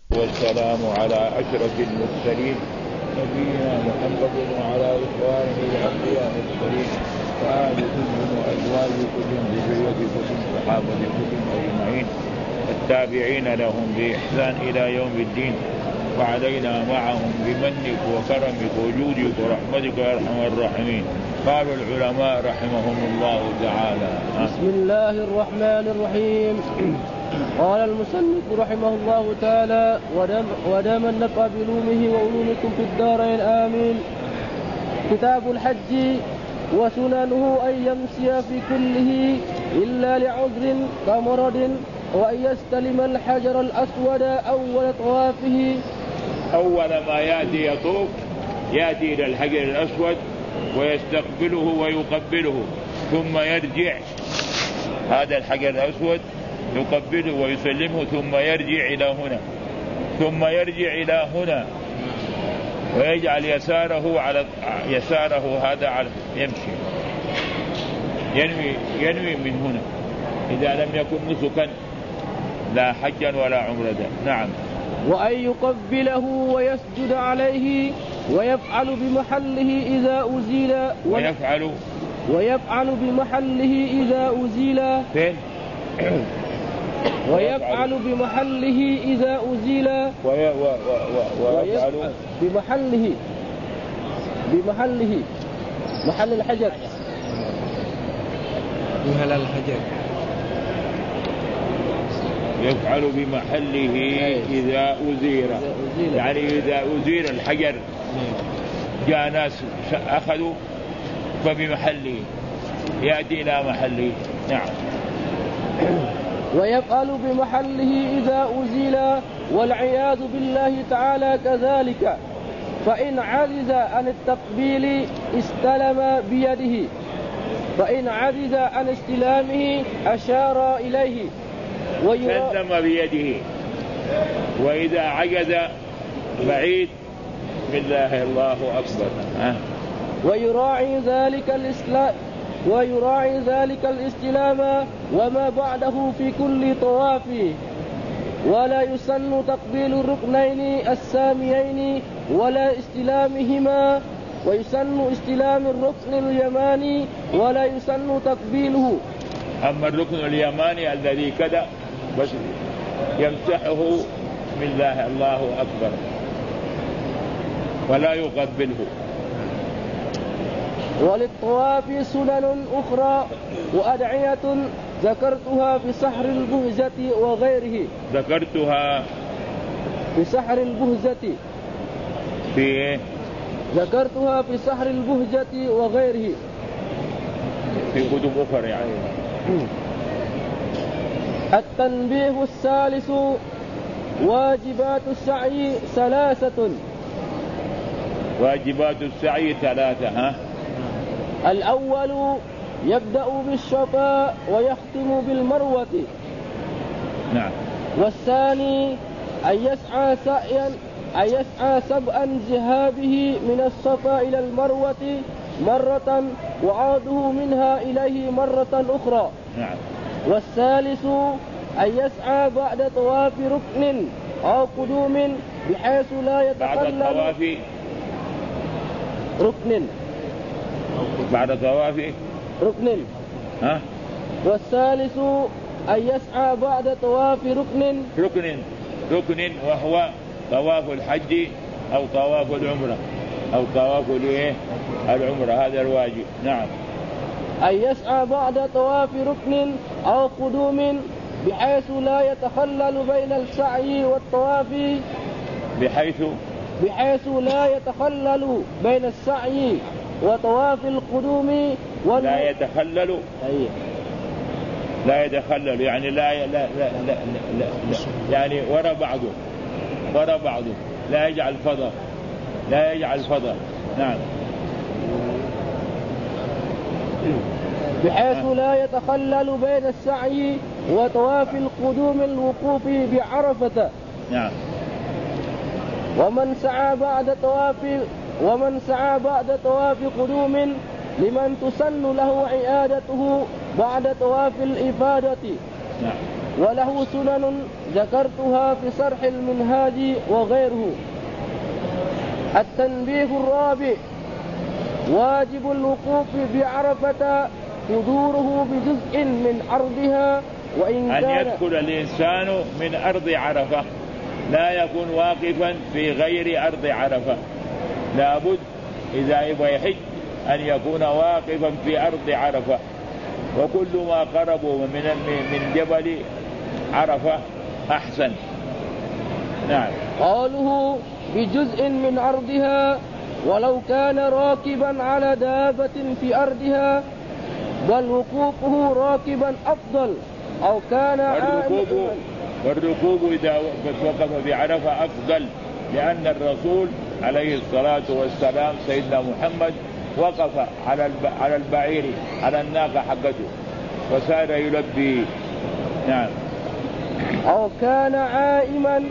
والسلام على أشرف المرسلين نبينا محمد وعلى إخوانه الأنبياء المرسلين وآل كلهم وأزواج كلهم ذرية كلهم صحابة كلهم أجمعين التابعين لهم بإحسان إلى يوم الدين وعلينا معهم بمنك وكرمك وجودك ورحمتك يا أرحم الراحمين. قال العلماء رحمهم الله تعالى. بسم الله الرحمن الرحيم. قال المصنف رحمه الله تعالى: ودام النفع بعلومه وعلومكم في الدارين آمين. كتاب الحج وسننه أن يمشي في كله إلا لعذر كمرض، وأن يستلم الحجر الأسود أول طوافه. أول ما يأتي يطوف يأتي إلى الحجر الأسود ويستقبله ويقبله، ثم يرجع هذا الحجر الأسود يقبله ويسلمه، ثم يرجع إلى هنا، ثم يرجع إلى هنا ويجعل يساره على يساره هذا على يمشي ينوي من هنا إذا لم يكن نسكا لا حجا ولا عمرة. نعم. وأن يقبله ويسجد عليه ويفعل بمحله إذا أزيل ويفعل بمحله إذا أزيل فين؟ ويفعل بمحله إذا أزيل ويفعل بمحله محل الحجر يفعل بمحله إذا أزيل، يعني إذا أزيل الحجر جاء ناس أخذوا فبمحله يأتي إلى محله. نعم. ويفعل بمحله إذا أزيل، والعياذ بالله تعالى كذلك. فإن عجز عن التقبيل استلم بيده، فإن عجز عن استلامه أشار إليه سلم بيده، وإذا عجز بعيد بالله الله أكبر. ويراعي ذلك الاستلام وما بعده في كل طواف. ولا يسن تقبيل الركنين الساميين ولا استلامهما، ويسن استلام الركن اليماني ولا يسن تقبيله. أما الركن اليماني الذي كذا بس يمسحه بالله الله أكبر ولا يقبله. وللطواف سنن أخرى وأدعية ذكرتها في سحر البهزة وغيره. ذكرتها في سحر البهزة ذكرتها في سحر البهجة وغيره في كتب أخرى يعني. التنبيه الثالث: واجبات السعي ثلاثة. واجبات السعي ثلاثة. الأول يبدأ بالشفاء ويختم بالمروة. نعم. والثاني أن يسعى سبعا ذهابه من الصفا إلى المروة مرة وعوده منها إليه مرة أخرى. نعم. والثالث أن يسعى بعد طواف ركن أو قدوم بحيث لا يتخلل بعد طواف ركن والثالث أن يسعى بعد طواف ركن وهو طواف الحج أو طواف العمرة أو طواف العمرة، هذا الواجب. نعم. أن يسعى بعد طواف ركن أو قدوم بحيث لا يتخلل بين السعي والطواف بحيث لا يتخلل بين السعي وطواف القدوم لا يتخلل يعني لا يعني وراء بعضه لا يجعل فضل. نعم. بحيث لا يتخلل بين السعي وطواف القدوم الوقوف بعرفة. نعم. ومن سعى بعد طواف قدوم لمن تسن له عيادته بعد طواف الإفادة. نعم. وله سنن ذكرتها في شرح المنهاج وغيره. التنبيه الرابع: واجب الوقوف بعرفة حضوره بجزء من أرضها، وإن أن كان يدخل الإنسان من أرض عرفة، لا يكون واقفا في غير أرض عرفة. لابد إذا يبغى يحج أن يكون واقفا في أرض عرفة، وكل ما قربوا من جبل عرفة أحسن. نعم. قوله بجزء من أرضها، ولو كان راكبا على دابة في أرضها، بل وقوفه راكبا أفضل، أو كان والركوب إذا وقف بعرفة أفضل، لأن الرسول عليه الصلاة والسلام سيدنا محمد وقف على البعير، على الناقة حقته، وسار يلبي. نعم. أو كان عائما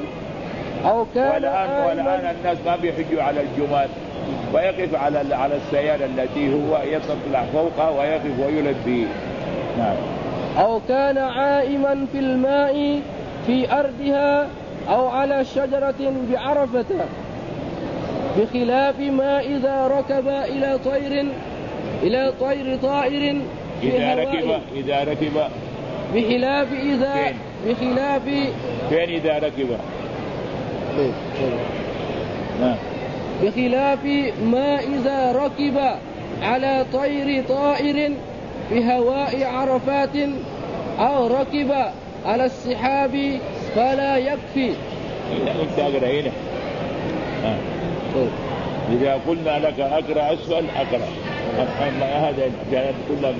والآن الناس ما بيحجوا على الجمال، ويقف على السيارة التي هو يطلع فوقها ويقف ويلبي. نعم. أو كان عائما في الماء في أرضها، أو على شجرة بعرفة، بخلاف ما إذا ركب إلى طائر إذا ركب بخلاف ما إذا ركب على طائر بهواء عرفات، أو ركب على السحاب فلا يكفي. إذا قلنا لك أقرأ أسفل أقرأ، هذا كانت كلها.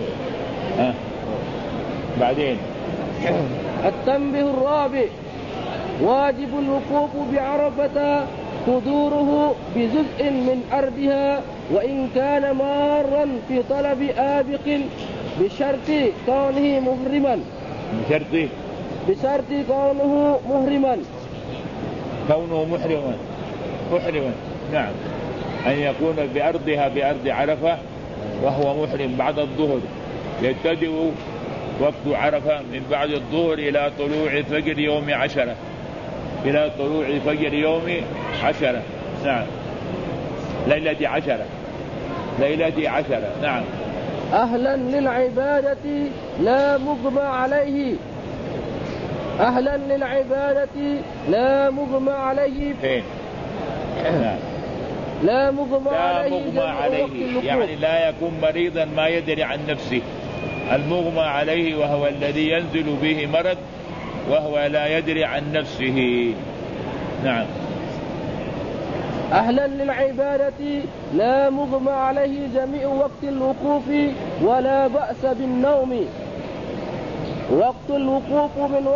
بعدين التنبيه الرابع: واجب الوقوف بعرفة حضوره بجزء من أرضها، وإن كان مارا في طلب آبق، بشرط كونه محرما. نعم. أن يكون بأرض عرفة وهو محرم بعد الظهر، يبتدئ وقت عرفة من بعد الظهر إلى طلوع فجر يوم 10. نعم. ليلة 10. نعم. أهلا للعبادة لا مغمى عليه. نعم. لا مغمى عليه يعني لا يكون مريضا ما يدري عن نفسه. المغمى عليه وهو الذي ينزل به مرض وهو لا يدري عن نفسه. نعم. أهلا للعبادة لا مغمى عليه جميع وقت الوقوف، ولا بأس بالنوم. ووقت الوقوف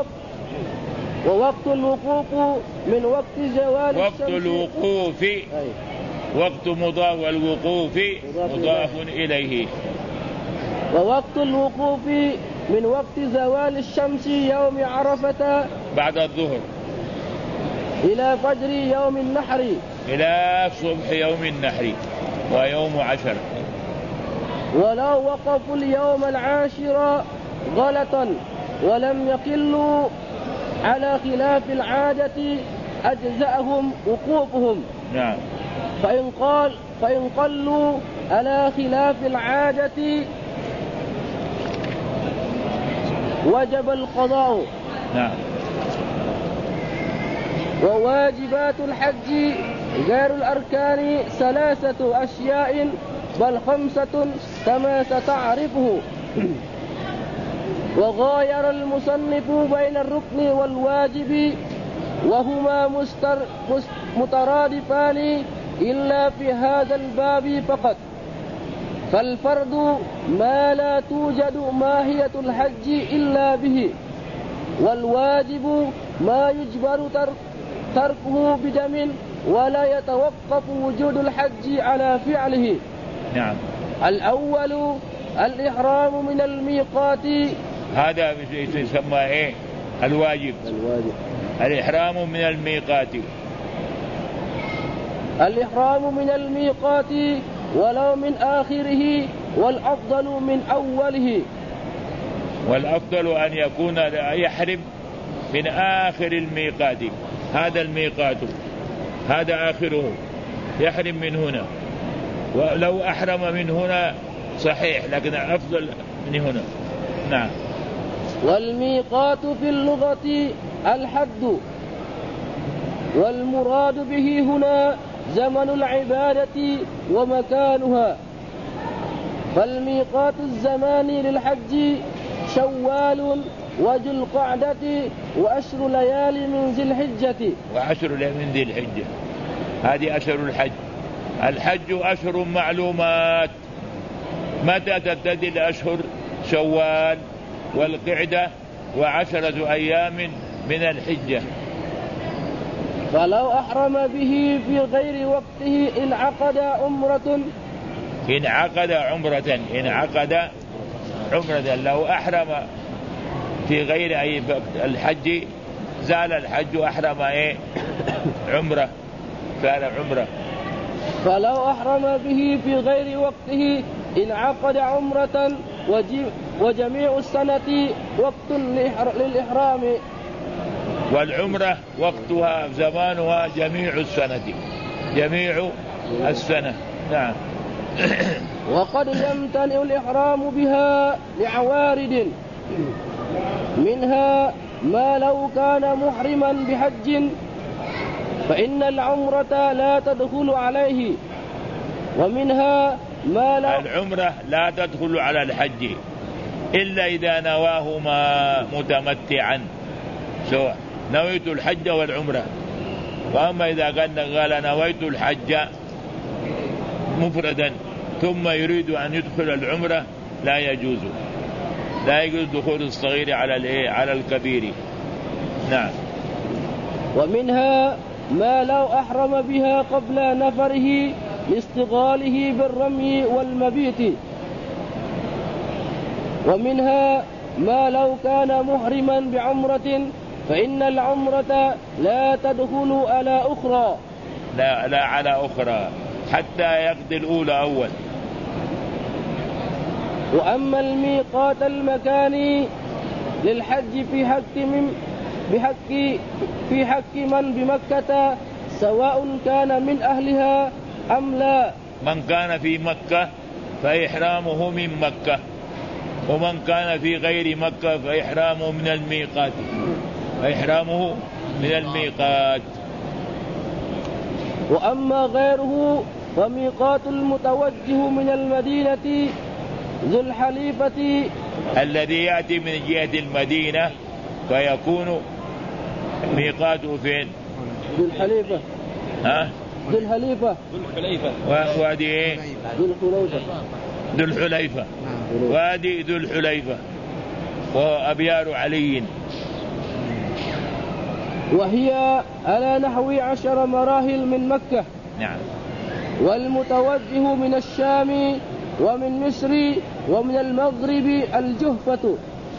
من وقت زوال الشمس. وقت مضاف، والوقوف مضاف إليه. ووقت الوقوف من وقت زوال الشمس يوم عرفة بعد الظهر إلى فجر يوم النحر، إلى صبح يوم النحر ويوم 10. ولو وقفوا اليوم 10 غلطا ولم يقلوا على خلاف العادة أجزأهم وقوفهم. نعم. فإن قلوا على خلاف العادة وجب القضاء. نعم. وواجبات الحج غير الأركان 3 أشياء، بل 5 كما ستعرفه. وغاير المصنف بين الركن والواجب، وهما مترادفان إلا في هذا الباب فقط. فالفرض ما لا توجد ماهية الحج إلا به، والواجب ما يجبر تركه بدم ولا يتوقف وجود الحج على فعله. نعم. الأول الإحرام من الميقات، هذا يسمى إيه؟ الواجب. الإحرام من الميقات ولو من آخره، والأفضل من أوله. والأفضل أن يكون يحرم من آخر الميقات، هذا الميقات هذا آخره، يحرم من هنا. ولو أحرم من هنا صحيح، لكن أفضل من هنا. نعم. والميقات في اللغة الحد، والمراد به هنا زمن العبادة ومكانها. فالميقات الزماني للحج شوال وذو القعدة وأشر ليال من ذي الحجة. وعشر ليال من ذي الحجة، هذه أشهر الحج. الحج أشهر معلومات. متى تبتدي الأشهر؟ شوال والقعدة وعشرة أيام من الحجة. فلو أحرم به في غير وقته انعقد عمرة، لو أحرم في غير أي الحج زال الحج وأحرم عمرة، فعل عمرة. فلو أحرم به في غير وقته انعقد عمرة، وجميع السنة وقت للإحرام. والعمرة وقتها زمانها جميع السنة. نعم. وقد يمتنع الإحرام بها لعوارض، منها ما لو كان محرما بحج فإن العمرة لا تدخل عليه، ومنها ما لو العمرة لا تدخل على الحج إلا إذا نواهما متمتعا، سواء نويت الحج والعمرة. وأما إذا قال نويت الحج مفردا ثم يريد أن يدخل العمرة لا يجوز دخول الصغير على الكبير. نعم. ومنها ما لو أحرم بها قبل نفره لاستغلاله بالرمي والمبيت. ومنها ما لو كان محرما بعمرة فإن العمرة لا تدخل على أخرى، لا على أخرى حتى يقضي الأولى أول. وأما الميقات المكاني للحج في حق من بمكة سواء كان من أهلها أم لا. من كان في مكة فإحرامه من مكة، ومن كان في غير مكة فإحرامه من الميقات. وأما غيره فميقات المتوجه من المدينة ذو الحليفة، الذي يأتي من جهة المدينة فيكون ميقاته فين؟ ذو الحليفة. ذو الحليفة. وادي ايه؟ ذو الحليفة. وادي ذو الحليفة وأبيار علي، وهي على نحو 10 مراحل من مكة. نعم. والمتوجه من الشام ومن مصر ومن المغرب الجهفة،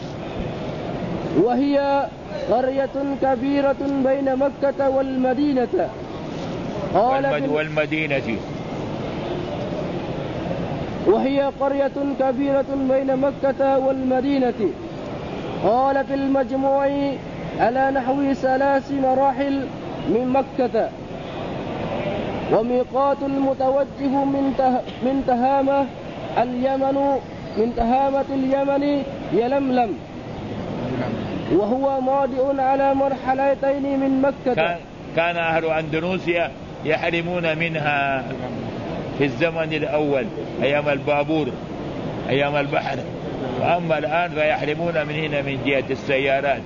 وهي قرية كبيرة بين مكة والمدينة. وهي قرية كبيرة بين مكة والمدينة. قال في المجموع على نحو 3 مراحل من مكة. وميقات المتوجه من تهامة اليمن يلملم، وهو ماضي على مرحلتين من مكة. كان أهل أندونيسيا يحرمون منها في الزمن الأول أيام البابور، أيام البحر. وأما الآن فيحرمون من هنا من جهة السيارات.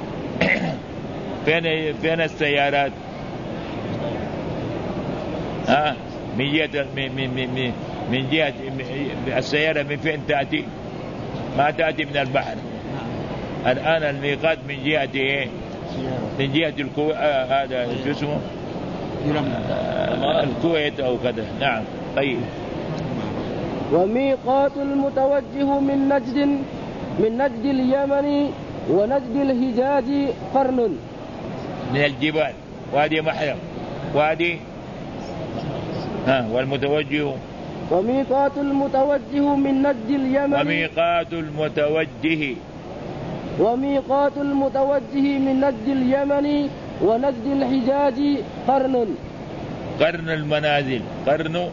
فين السيارات؟ من جهة السيارة من فين تأتي؟ ما تأتي من البحر. الآن الميقات من جهة إيه؟ من جهة هذا شو اسمه؟ الكويت أو كذا. نعم. طيب. وميقات المتوجه من نجد اليمن ونجد الحجاز قرن من الجبال، وادي محرم، وادي والمتوجه. وميقات المتوجه من نجد اليمن. وميقات المتوجه وميقات المتوجه من نجد اليمن ونجد الحجاز قرن المنازل، قرن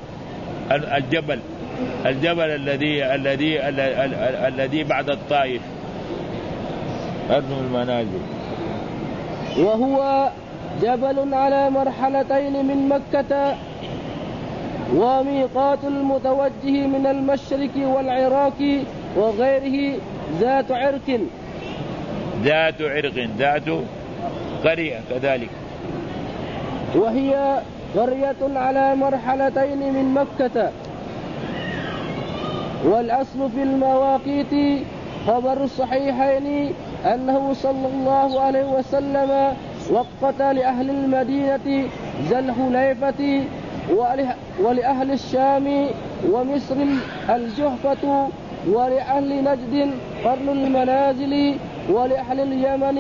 الجبل الذي بعد الطائف، قرن المنازل. وهو جبل على مرحلتين من مكة. وميقات المتوجه من المشرق والعراق وغيره ذات عرق، ذات قرية كذلك، وهي قرية على مرحلتين من مكة. والأصل في المواقيت خبر الصحيحين أنه صلى الله عليه وسلم وقت لأهل المدينة ذا الحليفة، ولأهل الشام ومصر الجحفة، ولأهل نجد قرن المنازل، ولأهل اليمن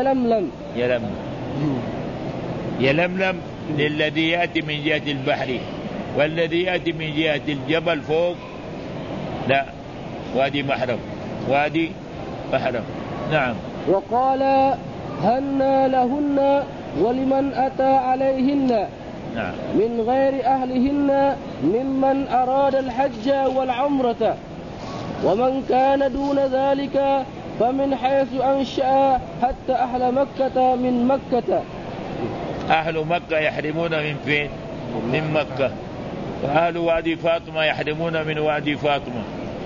يلملم للذي يأتي من جهة البحر، والذي يأتي من جهة الجبل فوق لا، وادي محرم. نعم. وقال هن لهن ولمن أتى عليهن نعم من غير أهلهن ممن أراد الحج والعمرة، ومن كان دون ذلك فمن حيث أنشأ حتى أهل مكة من مكة. أهل مكة يحرمون من فين؟ من مكة. وأهل وادي فاطمة يحرمون من وادي فاطمة.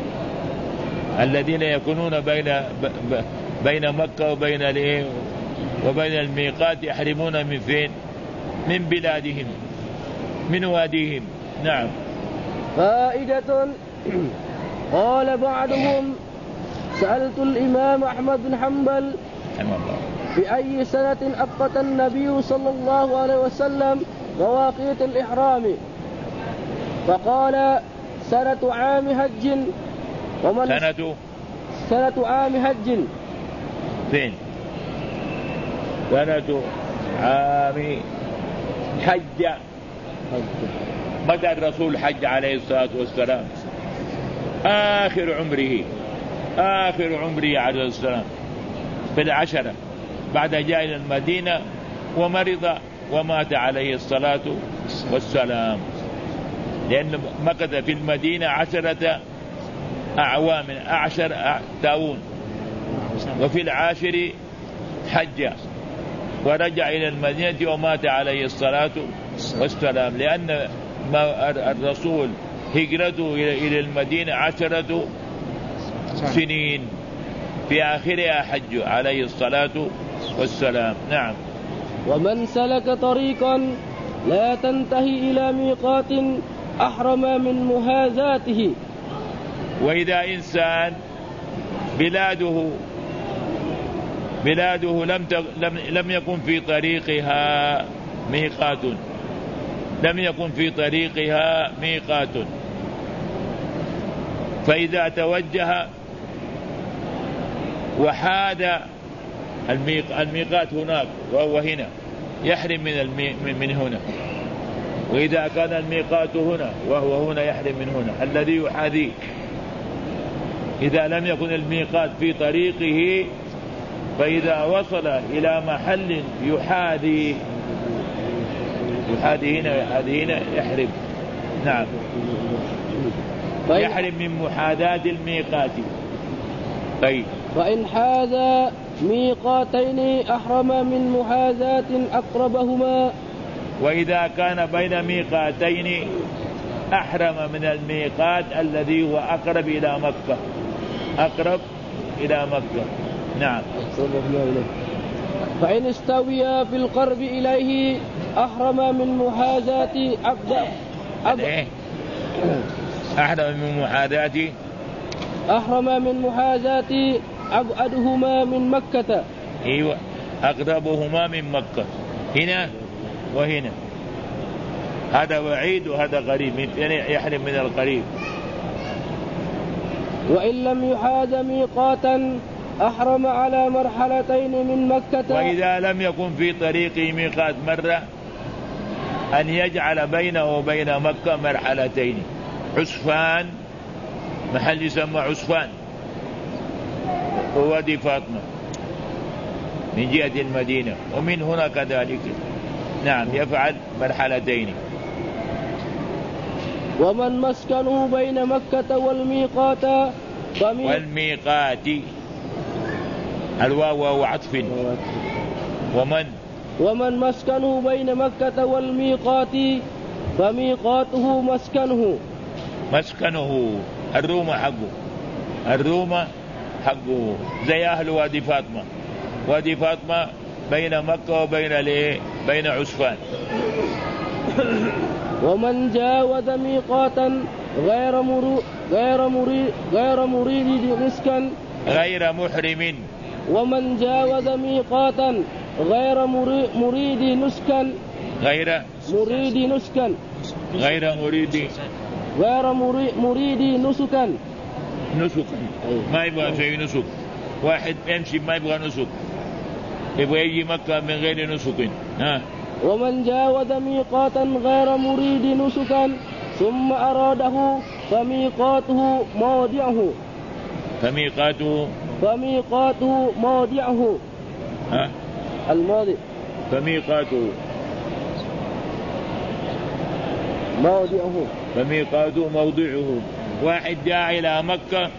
الذين يكونون بين مكة وبين الميقات يحرمون من فين؟ من بلادهم، من واديهم. نعم. فائدة. قال بعضهم سألت الإمام أحمد بن حنبل في أي سنة أبقت النبي صلى الله عليه وسلم مواقيت الإحرام، فقال سنة عام حج. سنة عام حج. فين؟ سنة عام حج. متى الرسول حج عليه الصلاة والسلام؟ آخر عمره عليه السلام في العشرة، بعد جاء إلى المدينة ومرض ومات عليه الصلاة والسلام، لأن مكث في المدينة 10 أعوام، 10 تاون، وفي العاشر حج ورجع إلى المدينة ومات عليه الصلاة والسلام، لأن الرسول هجرته إلى المدينة 10 سنين، في آخرها حج عليه الصلاة والسلام. نعم. ومن سلك طريقا لا تنتهي إلى ميقات أحرم من مهازاته. وإذا إنسان بلاده لم يكن في طريقها ميقات، فإذا توجه وحاد الميقات هناك وهو هنا يحرم من هنا، وإذا كان الميقات هنا وهو هنا يحرم من هنا الذي يحاذيه. إذا لم يكن الميقات في طريقه، فإذا وصل إلى محل يحاذي هنا يحرم. نعم. يحرم من محاذاة الميقات. طيب. فإن حاذى ميقاتين أحرم من محاذاة أقربهما. وإذا كان بين ميقاتين أحرم من الميقات الذي هو أقرب إلى مكة. نعم. فإن استويا في القرب إليه أحرم من محاذاة أحرم من محاذاة أبعدهما من مكة. أيوة، أقربهما من مكة، هنا وهنا، هذا بعيد وهذا قريب، يحرم من القريب. وإن لم يحاذ ميقاتا أحرم على مرحلتين من مكة. وإذا لم يكن في طريقه ميقات مرة، أن يجعل بينه وبين مكة مرحلتين. عسفان، محل يسمى عسفان، ووادي فاطمة، من جهة المدينة، ومن هنا كذلك نعم يفعل مرحلتين. ومن مسكنه بين مكة والميقات والميقات الواو وعطف. ومن مسكنه بين مكة والميقات فميقاته مسكنه الروم حقه زي أهل وادي فاطمة. وادي فاطمة بين مكة بين عسفان. ومن جاوز ميقاتا غير مريد نسكا غير محرم. ومن جاوز ميقاتا غير مريد نسكا ما يبغى شيء نسك. واحد يمشي ما يبغى نسك، يبغى يجي مكة من غير نسك. ومن جاوز ميقاتا غير مريد نسكا ثم أراده فميقاته موضعه. الماضي. فميقاته موضعه. واحد جاء إلى مكة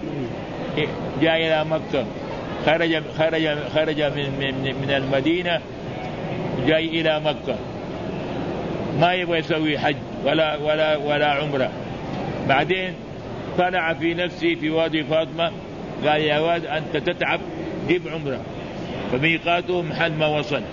خرج من المدينة جاي إلى مكة، ما يبغى يسوي حج ولا عمرة. بعدين طلع في نفسه في وادي فاطمة قال يا واد أنت تتعب جيب عمرة. فميقاته محل ما وصل،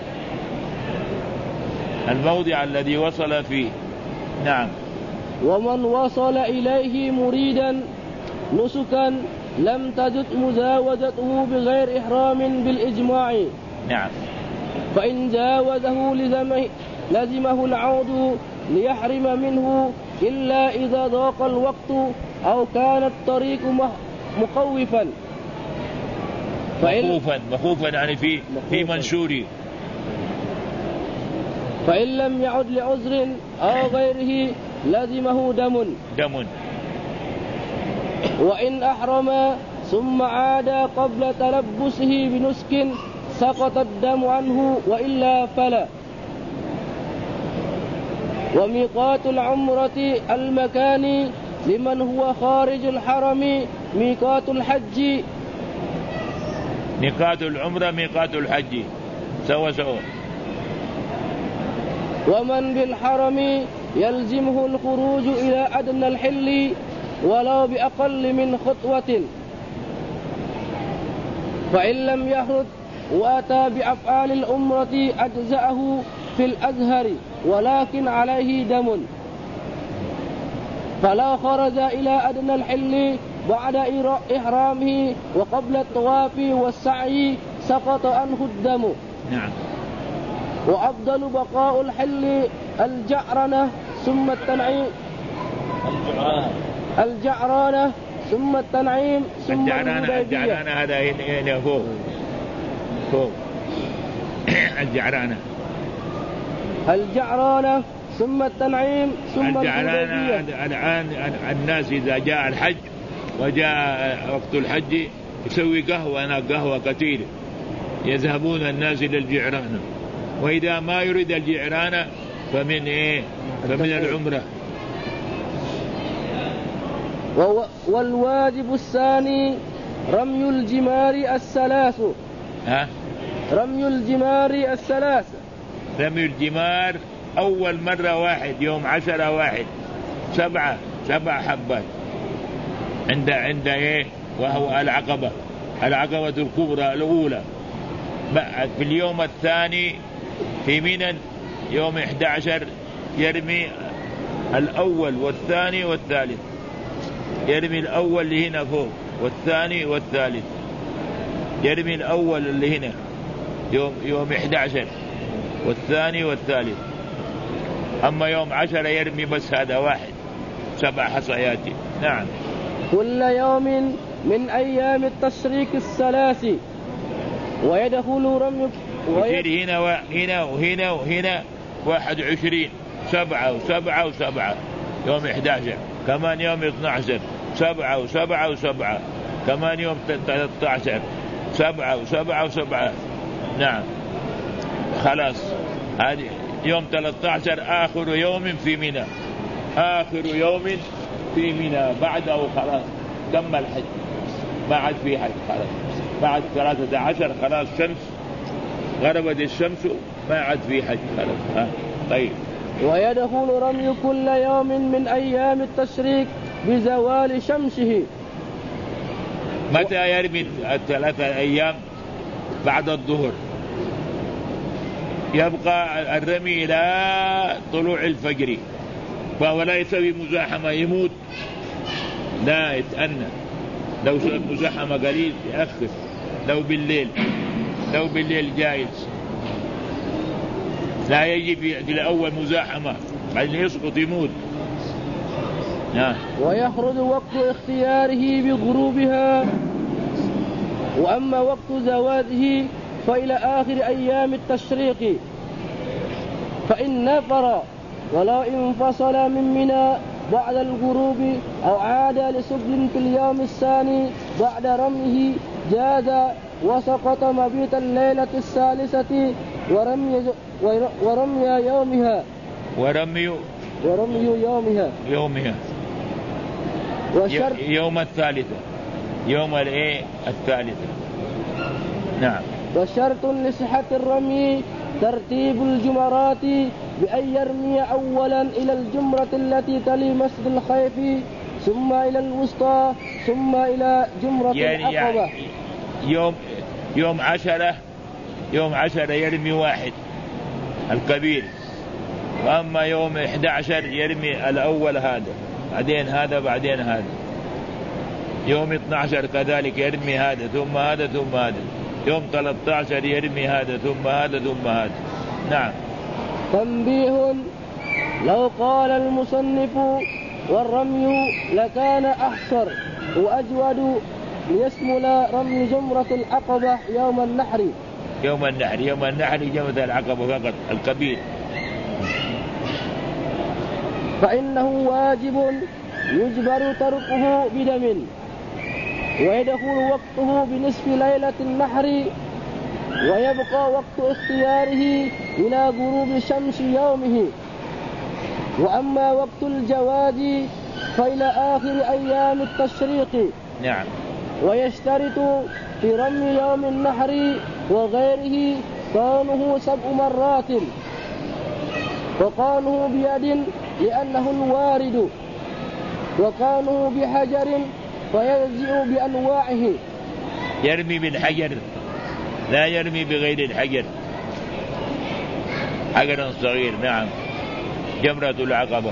الموضع الذي وصل فيه. نعم. ومن وصل إليه مريدا نسكا لم تجد مزاوجته بغير إحرام بالإجماع. نعم. فإن جاوزه لزمه العود ليحرم منه إلا إذا ضاق الوقت أو كان الطريق مخوفا يعني في منشوري. فإن لم يعد لعذر أو غيره لزمه دم. وإن أحرم ثم عاد قبل تلبسه بنسك سقط الدم عنه وإلا فلا. وميقات العمرة المكان لمن هو خارج الحرم ميقات الحج. ميقات العمرة ميقات الحج سوا. ومن بالحرم يلزمه الخروج إلى أدنى الحل ولو بأقل من خطوة. فإن لم يخرج وأتى بأفعال العمرة أجزأه في الأزهر ولكن عليه دم. فلا خرج إلى أدنى الحل بعد إحرامه وقبل الطواف والسعي سقط عنه الدم. نعم. وأفضل بقاء الحل الجعرنة ثم التنعيم. الجعرانة ثم التنعيم ثم الجعرانة هذا هنا فوق الجعرانة ثم التنعيم ثم الجعرانة. الآن الناس إذا جاء الحج وجاء وقت الحج يسوي قهوة كثير، يذهبون الناس إلى الجعرانة. وإذا ما يريد الجعرانة فمن العمرة. والواجب الثاني رمي الجمار الثلاث. رمي الجمار أول مرة واحد يوم 10/1 7 حبات عند وهو العقبة الكبرى الأولى. في اليوم الثاني في منى يوم 11 يرمي الأول والثاني والثالث. يرمي الأول اللي هنا فوق والثاني والثالث. يرمي الأول اللي هنا يوم 11 والثاني والثالث. أما يوم 10 يرمي بس هذا واحد 7 حصيات. نعم. كل يوم من أيام التشريق الثلاث ويدخل رمي يصير هنا 21 7 و7 يوم 11 كمان يوم 12 7 و7 كمان يوم 13 7 و7 نعم خلاص. هذه يوم 13 آخر يوم في منى، آخر يوم في منى، بعده خلاص كمل حج، ما عاد في حج خلاص. بعد 13 خلاص شمس غربت الشمس، ما عاد في حج خلاص. طيب. ويدخل رمي كل يوم من أيام التشريق بزوال شمسه. متى يرمي 3 أيام؟ بعد الظهر، يبقى الرمي إلى طلوع الفجر، فهو لا يسوي مزاحمة يموت، لا يتأنى. لو سوى مزاحمة قليل يأخف، لو بالليل جائز، لا يجي في الأول مزاحمة بعدين يسقط يموت. ويخرج وقت اختياره بغروبها، وأما وقت زواله فإلى آخر أيام التشريق، فإن نفر ولا انفصل من منى بعد الغروب أو عاد لسبل في اليوم الثاني بعد رميه جاز، وسقط مبيت الليلة الثالثة ورمي يومها يوم الثالثة، يوم الثالثة. نعم. وشرط لصحة الرمي ترتيب الجمرات بأن يرمي أولا إلى الجمرة التي تلي مسجد الخيف، ثم إلى الوسطى، ثم إلى جمرة العقبة. يوم 10 يرمي واحد الكبير، وأما يوم 11 يرمي الأول هذا، بعدين هذا، بعدين هذا. يوم 12 كذلك يرمي هذا ثم هذا ثم هذا. يوم 13 يرمي هذا ثم هذا ثم هذا. نعم. تنبيه: لو قال المصنف والرمي لكان أحسر وأجود ليشمل رمي جمرة العقبة يوم النحر. يوم النحر جمرة العقبة فقط الكبير، فإنه واجب يجبر تركه بدم، ويدخل وقته بنصف ليلة النحر، ويبقى وقت اختياره إلى غروب شمس يومه. وأما وقت الجواز فإلى آخر أيام التشريق. نعم. ويشترط في رمي يوم النحر وغيره كونه 7 مرات، وكونه بيد لأنه الوارد، وكونه بحجر فيجزئ بأنواعه. يرمي بالحجر، لا يرمي بغير الحجر، حجر صغير. نعم. جمرة العقبة.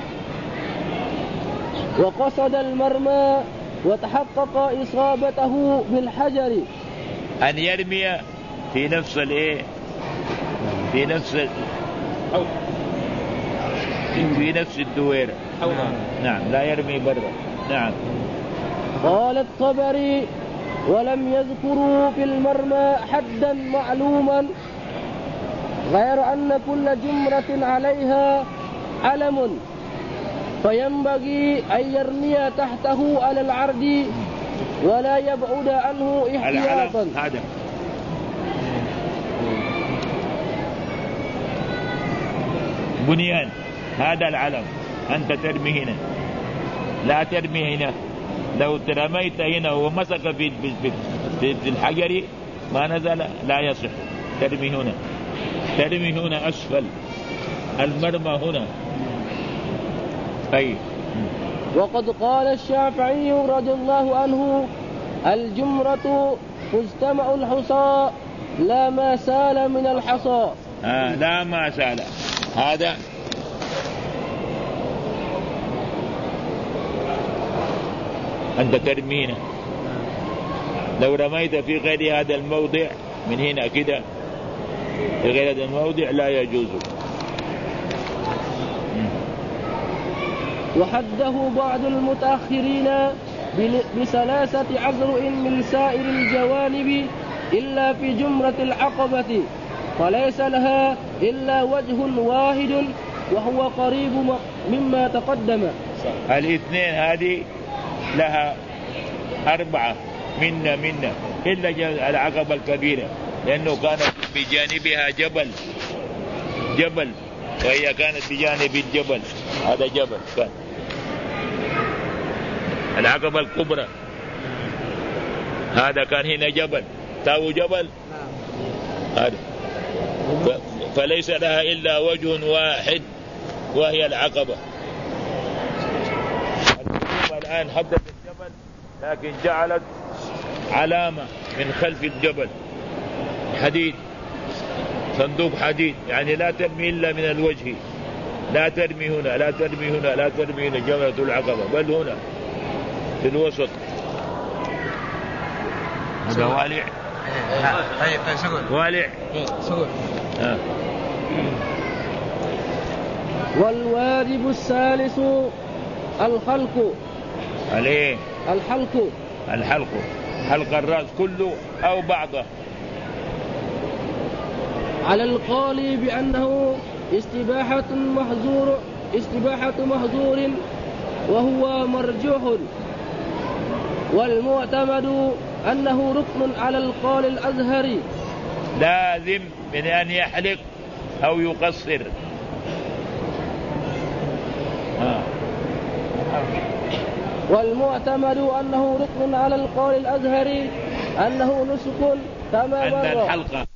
وقصد المرمى وتحقق إصابته بالحجر، أن يرمي في نفس في نفس الدوير. نعم، لا يرمي برا. نعم. قال الطبري: ولم يذكروا في المرمى حدا معلوما، غير أن كل جمرة عليها علم، فينبغي أن يرمي تحته على العرض ولا يبعد عنه احتياطا. هذا بنيان، هذا العلم، أنت ترمي هنا، لا ترمي هنا. لو ترميت هنا ومسك في الحجر ما نزل لا يصح. ترمي هنا أسفل المرمى هنا. طيب. وقد قال الشافعي رضي الله عنه: الجمرة مجتمع الحصى لا ما سال من الحصى. لا ما سال. هذا أنت ترمينا، لو رميت في غير هذا الموضع من هنا كده في غير هذا الموضع لا يجوز. وحده بعض المتأخرين ب13 عذر من سائر الجوانب إلا في جمرة العقبة، فليس لها إلا وجه واحد وهو قريب مما تقدم. الاثنين هذه لها 4 منا إلا العقبة الكبيرة لأنه كانت بجانبها جبل وهي كانت بجانب الجبل. هذا جبل كان العقبة الكبرى. هذا كان هنا جبل تاو جبل هذا. فليس لها إلا وجه واحد وهي العقبة. الآن حدث الجبل لكن جعلت علامة من خلف الجبل حديد، صندوق حديد، يعني لا ترمي إلا من الوجه، لا ترمي هنا لا ترمي هنا لا ترمي هنا جمرة العقبة، بل هنا في الوسط. هذا والع. والع. والواجب الثالث الحلق. عليه الحلق حلق الرأس كله أو بعضه، على القول بأنه استباحة محظور وهو مرجوح، والمعتمد أنه ركن على القول الأزهري. لازم من أن يحلق أو يقصر. والمعتمد أنه ركن على القول الأزهري أنه نسك كما أن مر. الحلقة